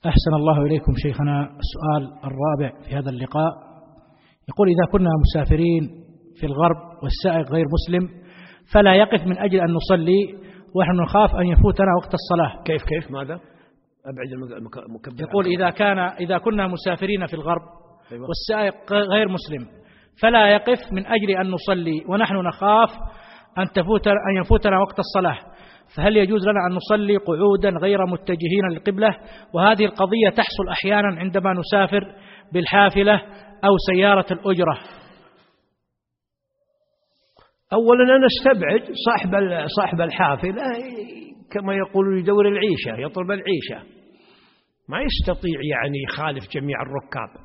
أحسن الله إليكم شيخنا. السؤال الرابع في هذا اللقاء يقول: إذا كنا مسافرين في الغرب والسائق غير مسلم فلا يقف من أجل أن نصلي ونحن نخاف أن يفوتنا وقت الصلاة. كيف ماذا؟ أبعد المكبر. يقول: إذا كنا مسافرين في الغرب والسائق غير مسلم فلا يقف من أجل أن نصلي ونحن نخاف أن يفوتنا وقت الصلاة، فهل يجوز لنا أن نصلي قعودا غير متجهين للقبلة؟ وهذه القضية تحصل أحيانا عندما نسافر بالحافلة أو سيارة الأجرة. أولا أنا استبعد صاحب الحافلة كما يقول يدور العيشة، يطلب العيشة، ما يستطيع يعني يخالف جميع الركاب.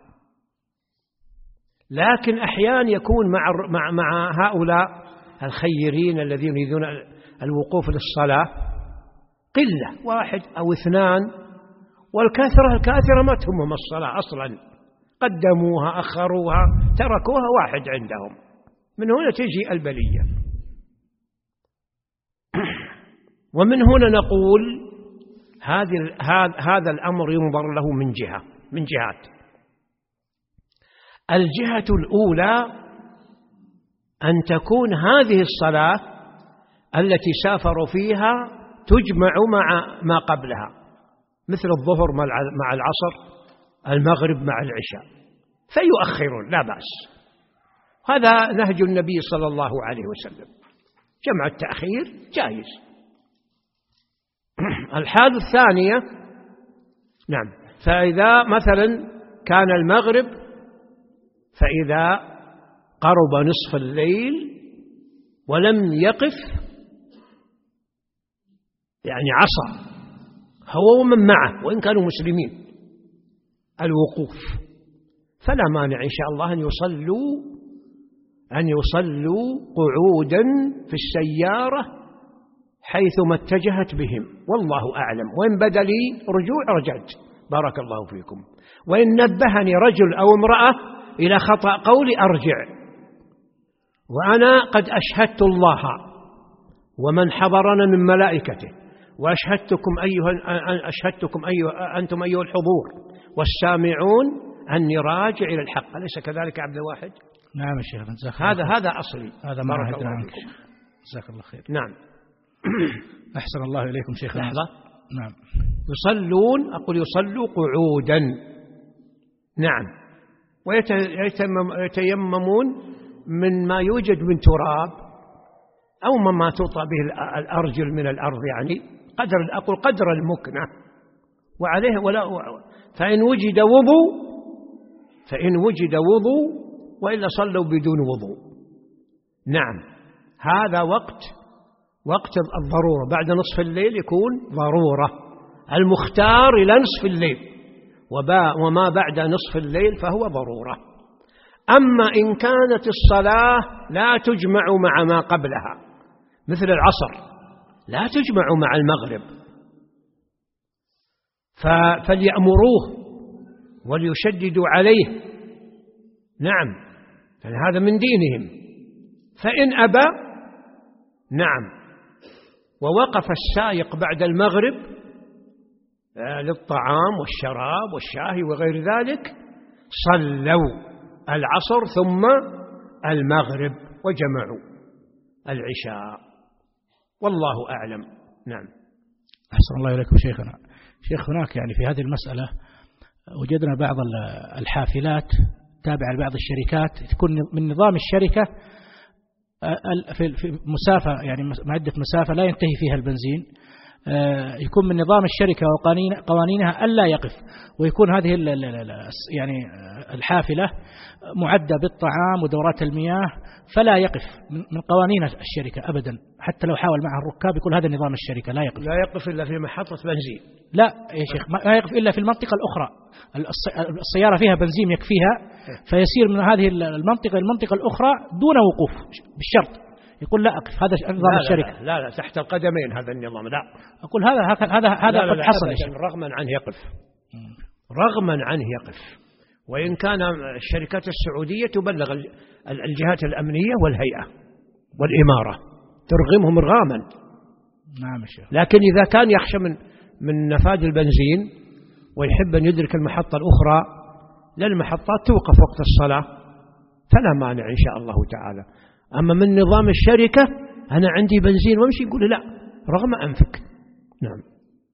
لكن أحيانا يكون مع هؤلاء الخيرين الذين يريدون الوقوف للصلاة قلة، واحد أو اثنان، والكثرة ما تهمهم الصلاة أصلا، قدموها أخروها تركوها، واحد عندهم. من هنا تجي البلية. ومن هنا نقول هذا الأمر ينظر له من جهات. الجهة الأولى أن تكون هذه الصلاة التي سافروا فيها تجمع مع ما قبلها، مثل الظهر مع العصر، المغرب مع العشاء، فيؤخرون لا بأس. هذا نهج النبي صلى الله عليه وسلم، جمع التأخير جائز. الحالة الثانية، نعم، فإذا مثلا كان المغرب، فإذا قرب نصف الليل ولم يقف، يعني عصى هو ومن معه وإن كانوا مسلمين الوقوف، فلا مانع إن شاء الله أن يصلوا قعودا في السيارة حيثما اتجهت بهم، والله أعلم. وإن بدا لي رجوع رجعت، بارك الله فيكم. وإن نبهني رجل أو امرأة إلى خطأ قولي أرجع، وأنا قد أشهدت الله ومن حضرنا من ملائكته، وأشهدتكم أنتم أيها الحضور والسامعون أني راجع إلى الحق. أليس كذلك عبد الواحد؟ نعم يا شيخ. هذا أصلي. هذا ما عهدنا عنك. جزاك الله خير. نعم. أحسن الله إليكم شيخ. لحظة. نعم. يصلوا قعودا. نعم. ويتيممون من ما يوجد من تراب أو مما توطى به الأرجل من الأرض، يعني قدر المكنة، وعليه فإن وجد وضوء وإلا صلوا بدون وضوء. نعم، هذا وقت الضرورة. بعد نصف الليل يكون ضرورة، المختار إلى نصف الليل، وما بعد نصف الليل فهو ضرورة. أما إن كانت الصلاة لا تجمع مع ما قبلها، مثل العصر لا تجمع مع المغرب، فليأمروه وليشددوا عليه. نعم، هذا من دينهم. فإن أبى، نعم، ووقف السائق بعد المغرب للطعام والشراب والشاهي وغير ذلك، صلوا العصر ثم المغرب وجمعوا العشاء، والله أعلم. نعم. أحسن الله إليكم شيخنا. شيخ، هناك يعني في هذه المسألة وجدنا بعض الحافلات تابعة لبعض الشركات تكون من نظام الشركة في مسافة، يعني معدة مسافة لا ينتهي فيها البنزين، يكون من نظام الشركة وقوانينها ألا يقف، ويكون هذه يعني الحافلة معدة بالطعام ودورات المياه فلا يقف من قوانين الشركة أبدا، حتى لو حاول معها الركاب يقول هذا نظام الشركة لا يقف إلا في محطة بنزين. لا يا شيخ، لا يقف إلا في المنطقة الأخرى، السيارة فيها بنزين يكفيها، فيسير من هذه المنطقة الأخرى دون وقوف بالشرط، يقول لا أقف، هذا نظام الشركة. لا تحت القدمين هذا النظام، لا أقول هذا قد حصل رغما عنه يقف. وإن كان الشركات السعودية تبلغ الجهات الأمنية والهيئة والإمارة ترغمهم رغاما. نعم الشيخ. لكن إذا كان يخشى من نفاذ البنزين ويحب أن يدرك المحطة الأخرى، لأن المحطات توقف وقت الصلاة فلا مانع إن شاء الله تعالى. أما من نظام الشركة أنا عندي بنزين وامشي، يقول لا رغم أنفك. نعم.